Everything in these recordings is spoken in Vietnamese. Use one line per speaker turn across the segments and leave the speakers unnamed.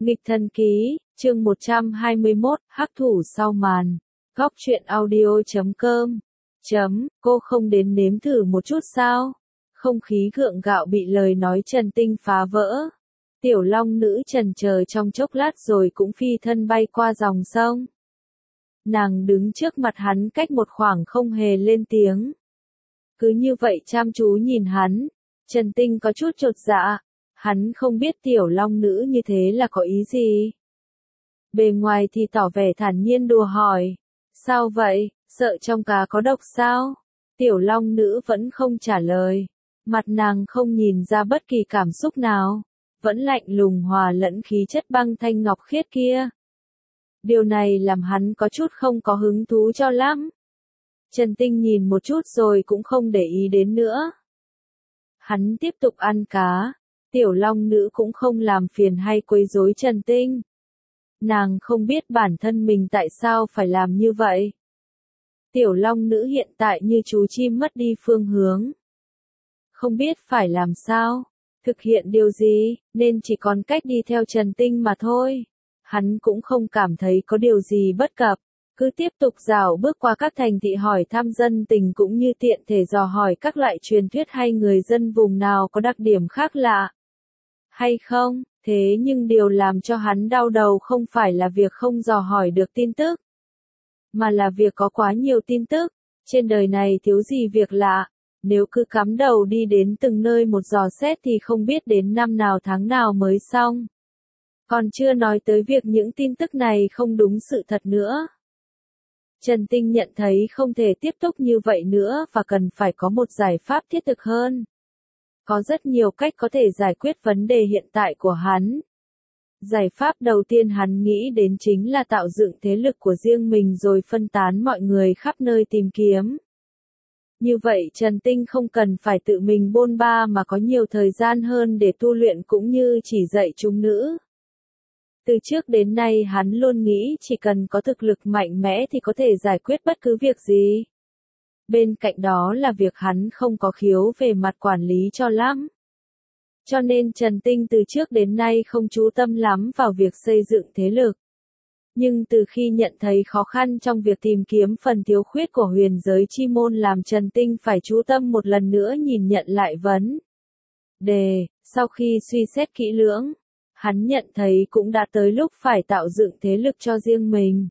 Nghịch thần ký, chương 121, hắc thủ sau màn. Góc truyện audio.com. Cô không đến nếm thử một chút sao? Không khí gượng gạo bị lời nói Trần Tinh phá vỡ. Tiểu long nữ trần chờ trong chốc lát rồi cũng phi thân bay qua dòng sông. Nàng đứng trước mặt hắn cách một khoảng không hề lên tiếng. Cứ như vậy chăm chú nhìn hắn. Trần Tinh có chút chột dạ. Hắn không biết tiểu long nữ như thế là có ý gì. Bề ngoài thì tỏ vẻ thản nhiên đùa hỏi. Sao vậy, sợ trong cá có độc sao? Tiểu long nữ vẫn không trả lời. Mặt nàng không nhìn ra bất kỳ cảm xúc nào. Vẫn lạnh lùng hòa lẫn khí chất băng thanh ngọc khiết kia. Điều này làm hắn có chút không có hứng thú cho lắm. Trần Tinh nhìn một chút rồi cũng không để ý đến nữa. Hắn tiếp tục ăn cá. Tiểu long nữ cũng không làm phiền hay quấy rối Trần Tinh. Nàng không biết bản thân mình tại sao phải làm như vậy. Tiểu long nữ hiện tại như chú chim mất đi phương hướng. Không biết phải làm sao, thực hiện điều gì, nên chỉ còn cách đi theo Trần Tinh mà thôi. Hắn cũng không cảm thấy có điều gì bất cập. Cứ tiếp tục dạo bước qua các thành thị hỏi thăm dân tình cũng như tiện thể dò hỏi các loại truyền thuyết hay người dân vùng nào có đặc điểm khác lạ. Hay không, thế nhưng điều làm cho hắn đau đầu không phải là việc không dò hỏi được tin tức. Mà là việc có quá nhiều tin tức, trên đời này thiếu gì việc lạ. Nếu cứ cắm đầu đi đến từng nơi một dò xét thì không biết đến năm nào tháng nào mới xong. Còn chưa nói tới việc những tin tức này không đúng sự thật nữa. Trần Tinh nhận thấy không thể tiếp tục như vậy nữa và cần phải có một giải pháp thiết thực hơn. Có rất nhiều cách có thể giải quyết vấn đề hiện tại của hắn. Giải pháp đầu tiên hắn nghĩ đến chính là tạo dựng thế lực của riêng mình rồi phân tán mọi người khắp nơi tìm kiếm. Như vậy Trần Tinh không cần phải tự mình bôn ba mà có nhiều thời gian hơn để tu luyện cũng như chỉ dạy chúng nữ. Từ trước đến nay hắn luôn nghĩ chỉ cần có thực lực mạnh mẽ thì có thể giải quyết bất cứ việc gì. Bên cạnh đó là việc hắn không có khiếu về mặt quản lý cho lắm. Cho nên Trần Tinh từ trước đến nay không chú tâm lắm vào việc xây dựng thế lực. Nhưng từ khi nhận thấy khó khăn trong việc tìm kiếm phần thiếu khuyết của huyền giới chi môn làm Trần Tinh phải chú tâm một lần nữa nhìn nhận lại vấn đề. Sau khi suy xét kỹ lưỡng, hắn nhận thấy cũng đã tới lúc phải tạo dựng thế lực cho riêng mình.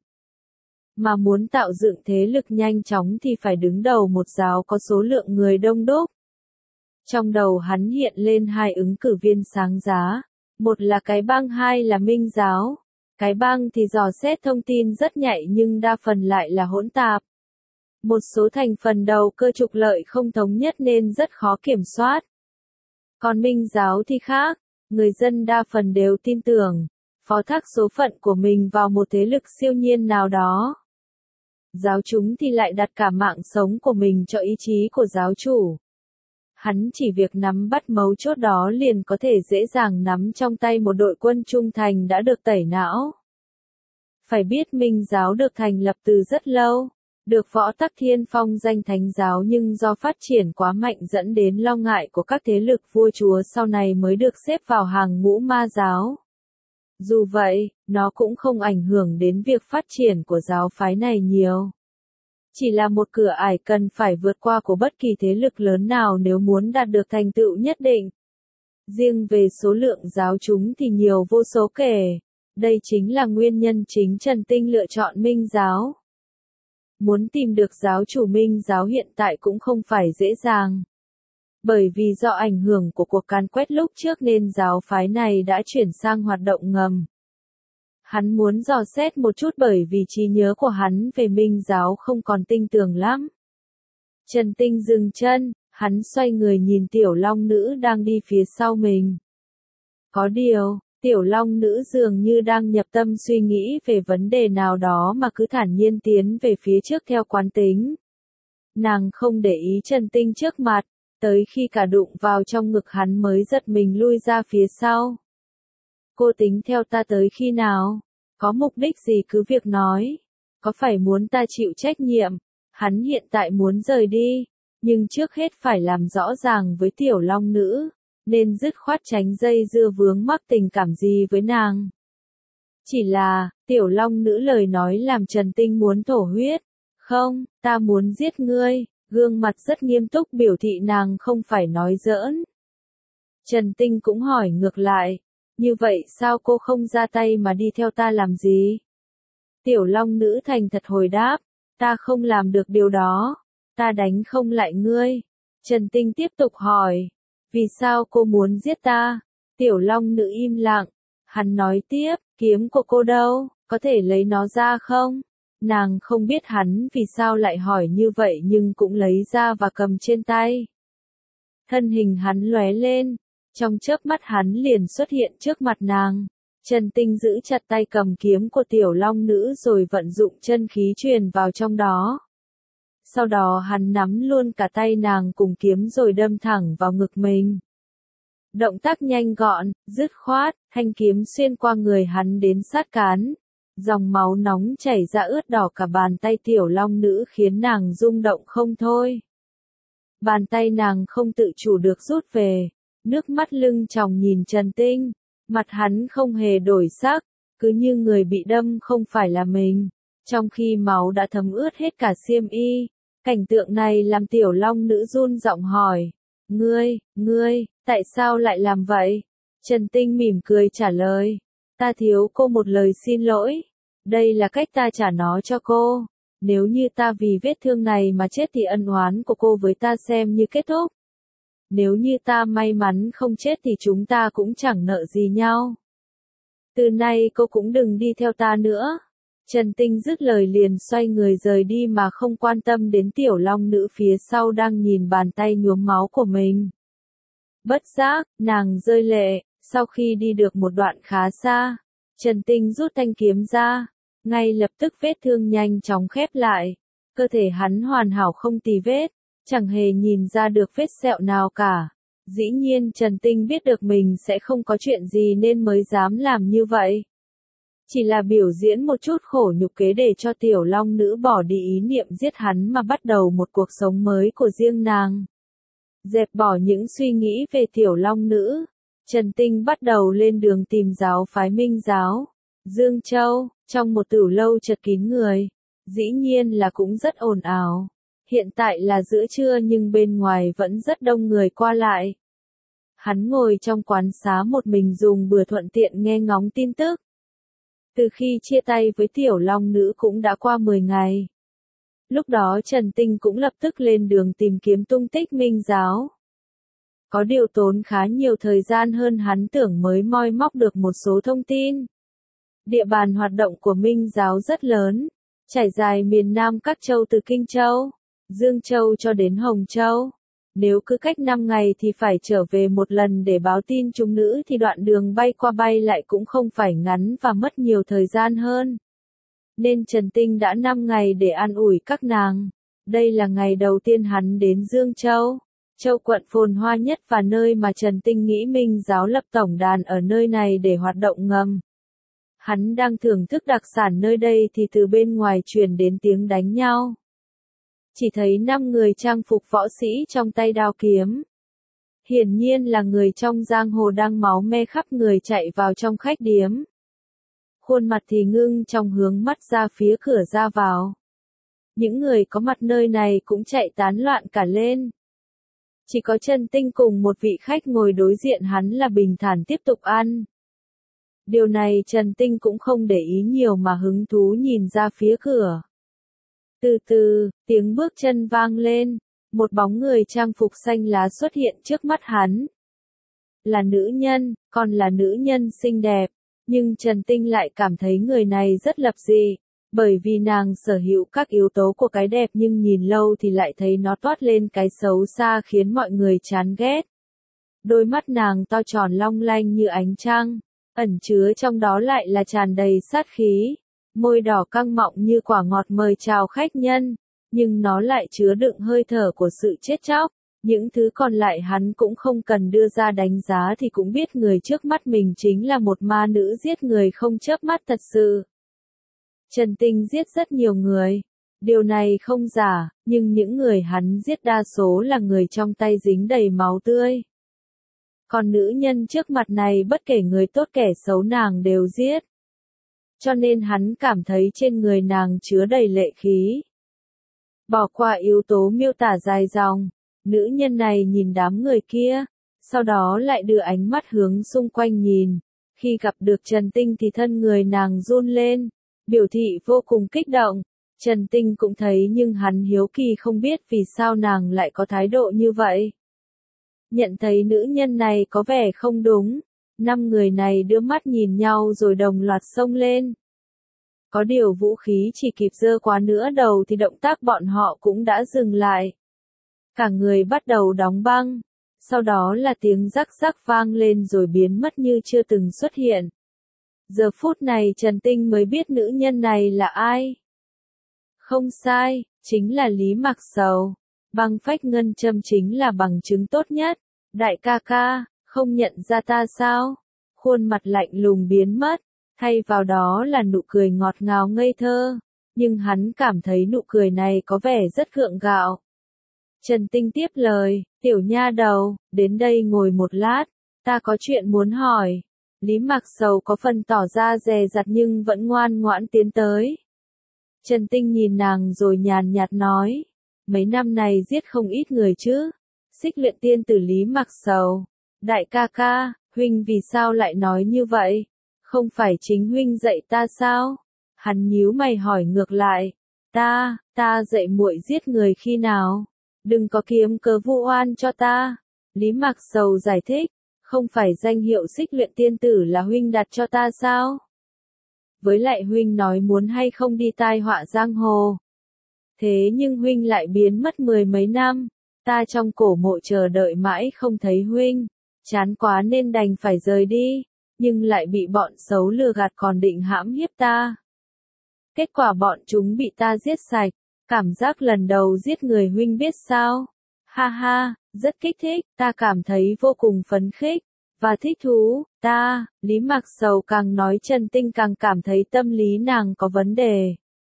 Mà muốn tạo dựng thế lực nhanh chóng thì phải đứng đầu một giáo có số lượng người đông đúc. Trong đầu hắn hiện lên hai ứng cử viên sáng giá. Một là cái bang, hai là minh giáo. Cái bang thì dò xét thông tin rất nhạy nhưng đa phần lại là hỗn tạp. Một số thành phần đầu cơ trục lợi không thống nhất nên rất khó kiểm soát. Còn minh giáo thì khác, người dân đa phần đều tin tưởng, phó thác số phận của mình vào một thế lực siêu nhiên nào đó. Giáo chúng thì lại đặt cả mạng sống của mình cho ý chí của giáo chủ. Hắn chỉ việc nắm bắt mấu chốt đó liền có thể dễ dàng nắm trong tay một đội quân trung thành đã được tẩy não. Phải biết minh giáo được thành lập từ rất lâu, được Võ Tắc Thiên phong danh thánh giáo nhưng do phát triển quá mạnh dẫn đến lo ngại của các thế lực vua chúa sau này mới được xếp vào hàng ngũ ma giáo. Dù vậy, nó cũng không ảnh hưởng đến việc phát triển của giáo phái này nhiều. Chỉ là một cửa ải cần phải vượt qua của bất kỳ thế lực lớn nào nếu muốn đạt được thành tựu nhất định. Riêng về số lượng giáo chúng thì nhiều vô số kể. Đây chính là nguyên nhân chính Trần Tinh lựa chọn minh giáo. Muốn tìm được giáo chủ minh giáo hiện tại cũng không phải dễ dàng. Bởi vì do ảnh hưởng của cuộc càn quét lúc trước nên giáo phái này đã chuyển sang hoạt động ngầm. Hắn muốn dò xét một chút bởi vì trí nhớ của hắn về minh giáo không còn tinh tường lắm. Trần Tinh dừng chân, hắn xoay người nhìn tiểu long nữ đang đi phía sau mình. Có điều, tiểu long nữ dường như đang nhập tâm suy nghĩ về vấn đề nào đó mà cứ thản nhiên tiến về phía trước theo quán tính. Nàng không để ý Trần Tinh trước mặt, tới khi cả đụng vào trong ngực hắn mới giật mình lui ra phía sau. Cô tính theo ta tới khi nào? Có mục đích gì cứ việc nói. Có phải muốn ta chịu trách nhiệm? Hắn hiện tại muốn rời đi, nhưng trước hết phải làm rõ ràng với tiểu long nữ, nên dứt khoát tránh dây dưa vướng mắc tình cảm gì với nàng. Chỉ là, tiểu long nữ lời nói làm Trần Tinh muốn thổ huyết. Không, ta muốn giết ngươi, gương mặt rất nghiêm túc biểu thị nàng không phải nói giỡn. Trần Tinh cũng hỏi ngược lại, như vậy sao cô không ra tay mà đi theo ta làm gì? Tiểu long nữ thành thật hồi đáp, ta không làm được điều đó, ta đánh không lại ngươi. Trần Tinh tiếp tục hỏi, vì sao cô muốn giết ta? Tiểu long nữ im lặng, hắn nói tiếp, kiếm của cô đâu, có thể lấy nó ra không? Nàng không biết hắn vì sao lại hỏi như vậy nhưng cũng lấy ra và cầm trên tay. Thân hình hắn lóe lên, trong chớp mắt hắn liền xuất hiện trước mặt nàng. Trần Tinh giữ chặt tay cầm kiếm của tiểu long nữ rồi vận dụng chân khí truyền vào trong đó. Sau đó hắn nắm luôn cả tay nàng cùng kiếm rồi đâm thẳng vào ngực mình. Động tác nhanh gọn, dứt khoát, thanh kiếm xuyên qua người hắn đến sát cán. Dòng máu nóng chảy ra ướt đỏ cả bàn tay tiểu long nữ khiến nàng rung động không thôi. Bàn tay nàng không tự chủ được rút về, nước mắt lưng tròng nhìn Trần Tinh, mặt hắn không hề đổi sắc, cứ như người bị đâm không phải là mình, trong khi máu đã thấm ướt hết cả xiêm y. Cảnh tượng này làm tiểu long nữ run giọng hỏi, ngươi, tại sao lại làm vậy? Trần Tinh mỉm cười trả lời, ta thiếu cô một lời xin lỗi, đây là cách ta trả nó cho cô. Nếu như ta vì vết thương này mà chết thì ân oán của cô với ta xem như kết thúc. Nếu như ta may mắn không chết thì chúng ta cũng chẳng nợ gì nhau. Từ nay cô cũng đừng đi theo ta nữa. Trần Tinh dứt lời liền xoay người rời đi mà không quan tâm đến tiểu long nữ phía sau đang nhìn bàn tay nhuốm máu của mình. Bất giác, nàng rơi lệ, sau khi đi được một đoạn khá xa, Trần Tinh rút thanh kiếm ra, ngay lập tức vết thương nhanh chóng khép lại, cơ thể hắn hoàn hảo không tì vết, chẳng hề nhìn ra được vết sẹo nào cả. Dĩ nhiên Trần Tinh biết được mình sẽ không có chuyện gì nên mới dám làm như vậy. Chỉ là biểu diễn một chút khổ nhục kế để cho tiểu long nữ bỏ đi ý niệm giết hắn mà bắt đầu một cuộc sống mới của riêng nàng. Dẹp bỏ những suy nghĩ về tiểu long nữ, Trần Tinh bắt đầu lên đường tìm giáo phái Minh giáo. Dương Châu, trong một tử lâu chật kín người, dĩ nhiên là cũng rất ồn ào. Hiện tại là giữa trưa nhưng bên ngoài vẫn rất đông người qua lại. Hắn ngồi trong quán xá một mình dùng bữa thuận tiện nghe ngóng tin tức. Từ khi chia tay với tiểu long nữ cũng đã qua 10 ngày. Lúc đó Trần Tinh cũng lập tức lên đường tìm kiếm tung tích Minh giáo. Có điều tốn khá nhiều thời gian hơn hắn tưởng mới moi móc được một số thông tin. Địa bàn hoạt động của Minh giáo rất lớn, trải dài miền Nam các châu từ Kinh Châu, Dương Châu cho đến Hồng Châu. Nếu cứ cách 5 ngày thì phải trở về một lần để báo tin chúng nữ thì đoạn đường bay qua bay lại cũng không phải ngắn và mất nhiều thời gian hơn. Nên Trần Tinh đã 5 ngày để an ủi các nàng. Đây là ngày đầu tiên hắn đến Dương Châu, châu quận phồn hoa nhất và nơi mà Trần Tinh nghĩ Minh giáo lập tổng đàn ở nơi này để hoạt động ngầm. Hắn đang thưởng thức đặc sản nơi đây thì từ bên ngoài truyền đến tiếng đánh nhau. Chỉ thấy 5 người trang phục võ sĩ trong tay đao kiếm. Hiển nhiên là người trong giang hồ đang máu me khắp người chạy vào trong khách điếm. Khuôn mặt thì ngưng trong hướng mắt ra phía cửa ra vào. Những người có mặt nơi này cũng chạy tán loạn cả lên. Chỉ có Trần Tinh cùng một vị khách ngồi đối diện hắn là bình thản tiếp tục ăn. Điều này Trần Tinh cũng không để ý nhiều mà hứng thú nhìn ra phía cửa. Từ từ, tiếng bước chân vang lên, một bóng người trang phục xanh lá xuất hiện trước mắt hắn. Là nữ nhân, còn là nữ nhân xinh đẹp, nhưng Trần Tinh lại cảm thấy người này rất lập dị, bởi vì nàng sở hữu các yếu tố của cái đẹp nhưng nhìn lâu thì lại thấy nó toát lên cái xấu xa khiến mọi người chán ghét. Đôi mắt nàng to tròn long lanh như ánh trăng, ẩn chứa trong đó lại là tràn đầy sát khí. Môi đỏ căng mọng như quả ngọt mời chào khách nhân, nhưng nó lại chứa đựng hơi thở của sự chết chóc. Những thứ còn lại hắn cũng không cần đưa ra đánh giá thì cũng biết người trước mắt mình chính là một ma nữ giết người không chớp mắt thật sự. Trần Tinh giết rất nhiều người. Điều này không giả, nhưng những người hắn giết đa số là người trong tay dính đầy máu tươi. Còn nữ nhân trước mặt này bất kể người tốt kẻ xấu nàng đều giết. cho nên hắn cảm thấy trên người nàng chứa đầy lệ khí. Bỏ qua yếu tố miêu tả dài dòng, nữ nhân này nhìn đám người kia, sau đó lại đưa ánh mắt hướng xung quanh nhìn. Khi gặp được Trần Tinh thì thân người nàng run lên, biểu thị vô cùng kích động. Trần Tinh cũng thấy nhưng hắn hiếu kỳ không biết vì sao nàng lại có thái độ như vậy. Nhận thấy nữ nhân này có vẻ không đúng, 5 người này đưa mắt nhìn nhau rồi đồng loạt xông lên. Có điều vũ khí chỉ kịp giơ quá nửa đầu thì động tác bọn họ cũng đã dừng lại. Cả người bắt đầu đóng băng, sau đó là tiếng rắc rắc vang lên rồi biến mất như chưa từng xuất hiện. Giờ phút này Trần Tinh mới biết nữ nhân này là ai. Không sai, chính là Lý Mặc Sầu. Băng phách ngân châm chính là bằng chứng tốt nhất. Đại ca ca, không nhận ra ta sao? Khuôn mặt lạnh lùng biến mất, thay vào đó là nụ cười ngọt ngào ngây thơ. Nhưng hắn cảm thấy nụ cười này có vẻ rất gượng gạo. Trần Tinh tiếp lời, tiểu nha đầu, đến đây ngồi một lát, ta có chuyện muốn hỏi. Lý Mặc Sầu có phần tỏ ra dè dặt nhưng vẫn ngoan ngoãn tiến tới. Trần Tinh nhìn nàng rồi nhàn nhạt nói, mấy năm này giết không ít người chứ. Xích Luyện Tiên Tử Lý Mặc Sầu, đại ca ca, huynh vì sao lại nói như vậy? Không phải chính huynh dạy ta sao? Hắn nhíu mày hỏi ngược lại, ta dạy muội giết người khi nào? Đừng có kiếm cớ vu oan cho ta. Lý Mặc Sầu giải thích, không phải danh hiệu Xích Luyện Tiên Tử là huynh đặt cho ta sao? Với lại huynh nói muốn hay không đi tai họa giang hồ. Thế nhưng huynh lại biến mất 10 mấy năm, ta trong cổ mộ chờ đợi mãi không thấy huynh, chán quá nên đành phải rời đi, nhưng lại bị bọn xấu lừa gạt còn định hãm hiếp ta. Kết quả bọn chúng bị ta giết sạch, cảm giác lần đầu giết người huynh biết sao? Ha ha, rất kích thích, ta cảm thấy vô cùng phấn khích và thích thú. Lý Mặc Sầu càng nói Trần Tinh càng cảm thấy tâm lý nàng có vấn đề.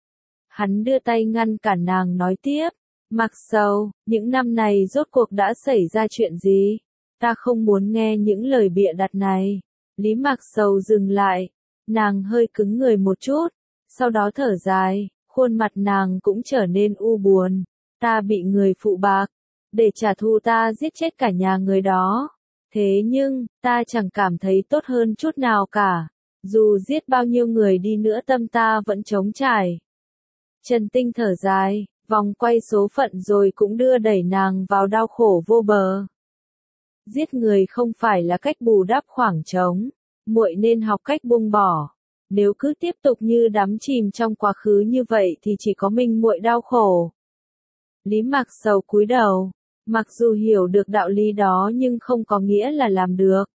Hắn đưa tay ngăn cản nàng nói tiếp, Mặc Sầu, những năm này rốt cuộc đã xảy ra chuyện gì? Ta không muốn nghe những lời bịa đặt này. Lý Mặc Sầu dừng lại, nàng hơi cứng người một chút, sau đó thở dài, khuôn mặt nàng cũng trở nên u buồn. Ta bị người phụ bạc, để trả thù ta giết chết cả nhà người đó. Thế nhưng, ta chẳng cảm thấy tốt hơn chút nào cả. Dù giết bao nhiêu người đi nữa tâm ta vẫn trống trải. Trần Tinh thở dài, vòng quay số phận rồi cũng đưa đẩy nàng vào đau khổ vô bờ. Giết người không phải là cách bù đắp khoảng trống, muội nên học cách buông bỏ. Nếu cứ tiếp tục như đắm chìm trong quá khứ như vậy thì chỉ có mình muội đau khổ. Lý Mặc Sầu cúi đầu, mặc dù hiểu được đạo lý đó nhưng không có nghĩa là làm được.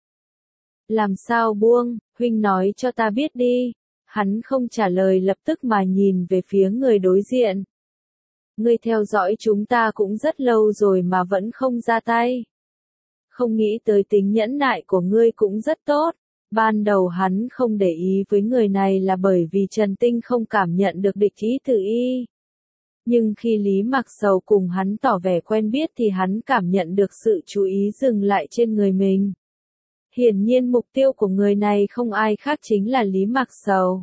Làm sao buông, huynh nói cho ta biết đi. Hắn không trả lời lập tức mà nhìn về phía người đối diện. Ngươi theo dõi chúng ta cũng rất lâu rồi mà vẫn không ra tay. Không nghĩ tới tính nhẫn nại của ngươi cũng rất tốt. Ban đầu hắn không để ý với người này là bởi vì Trần Tinh không cảm nhận được địch ý từ y. Nhưng khi Lý Mặc Sầu cùng hắn tỏ vẻ quen biết thì hắn cảm nhận được sự chú ý dừng lại trên người mình. Hiển nhiên mục tiêu của người này không ai khác chính là Lý Mặc Sầu.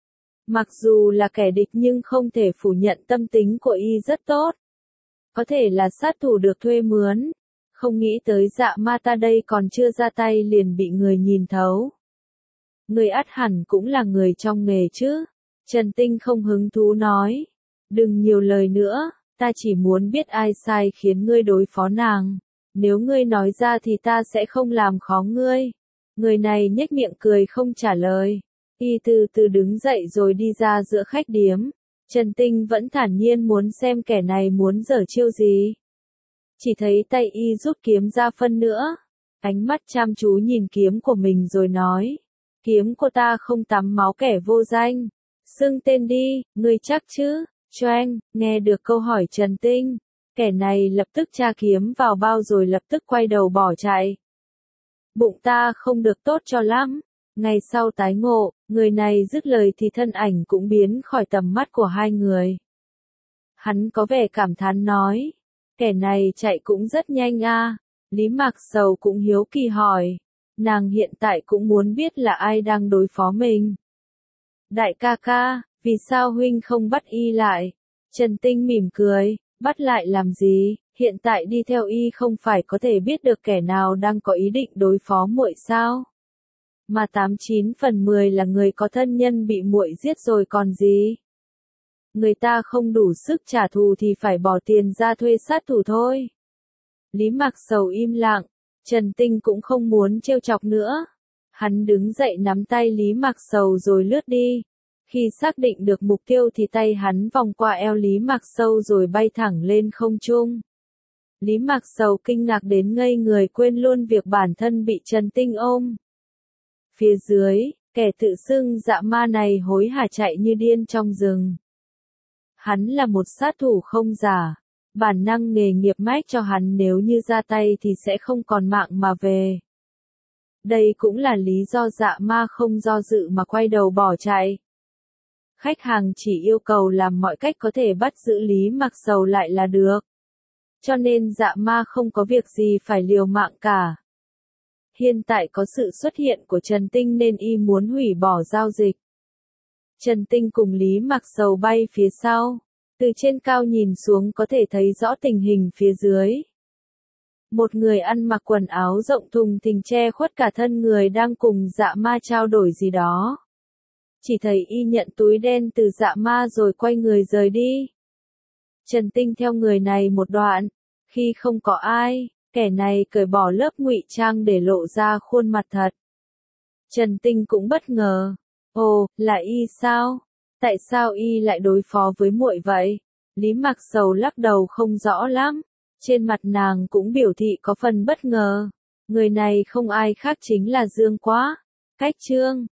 Mặc dù là kẻ địch nhưng không thể phủ nhận tâm tính của y rất tốt. Có thể là sát thủ được thuê mướn. Không nghĩ tới Dạ Ma ta đây còn chưa ra tay liền bị người nhìn thấu. Người ắt hẳn cũng là người trong nghề chứ. Trần Tinh không hứng thú nói. Đừng nhiều lời nữa, ta chỉ muốn biết ai sai khiến ngươi đối phó nàng. Nếu ngươi nói ra thì ta sẽ không làm khó ngươi. Người này nhếch miệng cười không trả lời. Y từ từ đứng dậy rồi đi ra giữa khách điếm. Trần Tinh vẫn thản nhiên muốn xem kẻ này muốn giở chiêu gì. Chỉ thấy tay y rút kiếm ra phân nữa. Ánh mắt chăm chú nhìn kiếm của mình rồi nói. Kiếm của ta không tắm máu kẻ vô danh. Xưng tên đi, ngươi chắc chứ? Choeng, nghe được câu hỏi Trần Tinh. Kẻ này lập tức tra kiếm vào bao rồi lập tức quay đầu bỏ chạy. Bụng ta không được tốt cho lắm. Ngày sau tái ngộ, người này dứt lời thì thân ảnh cũng biến khỏi tầm mắt của hai người. Hắn có vẻ cảm thán nói. Kẻ này chạy cũng rất nhanh a. Lý Mặc Sầu cũng hiếu kỳ hỏi. Nàng hiện tại cũng muốn biết là ai đang đối phó mình. Đại ca ca, vì sao huynh không bắt y lại? Trần Tinh mỉm cười, bắt lại làm gì, hiện tại đi theo y không phải có thể biết được kẻ nào đang có ý định đối phó muội sao? Mà 89 phần 10 là người có thân nhân bị muội giết rồi còn gì? Người ta không đủ sức trả thù thì phải bỏ tiền ra thuê sát thủ thôi. Lý Mạc Sầu im lặng, Trần Tinh cũng không muốn trêu chọc nữa. Hắn đứng dậy nắm tay Lý Mạc Sầu rồi lướt đi. Khi xác định được mục tiêu thì tay hắn vòng qua eo Lý Mạc Sầu rồi bay thẳng lên không trung. Lý Mạc Sầu kinh ngạc đến ngây người quên luôn việc bản thân bị Trần Tinh ôm. Phía dưới, kẻ tự xưng dạ ma này hối hả chạy như điên trong rừng. Hắn là một sát thủ không giả. Bản năng nghề nghiệp mách cho hắn nếu như ra tay thì sẽ không còn mạng mà về. Đây cũng là lý do dạ ma không do dự mà quay đầu bỏ chạy. Khách hàng chỉ yêu cầu làm mọi cách có thể bắt giữ Lý Mạc Sầu lại là được. Cho nên dạ ma không có việc gì phải liều mạng cả. Hiện tại có sự xuất hiện của Trần Tinh nên y muốn hủy bỏ giao dịch. Trần Tinh cùng Lý Mạc Sầu bay phía sau. Từ trên cao nhìn xuống có thể thấy rõ tình hình phía dưới. Một người ăn mặc quần áo rộng thùng thình che khuất cả thân người đang cùng dạ ma trao đổi gì đó. Chỉ thấy y nhận túi đen từ dạ ma rồi quay người rời đi. Trần Tinh theo người này một đoạn. Khi không có ai, kẻ này cởi bỏ lớp ngụy trang để lộ ra khuôn mặt thật. Trần Tinh cũng bất ngờ. Ồ, là y sao? Tại sao y lại đối phó với muội vậy? Lý Mạc Sầu lắc đầu không rõ lắm. Trên mặt nàng cũng biểu thị có phần bất ngờ. Người này không ai khác chính là Dương Quá. Cách Trương.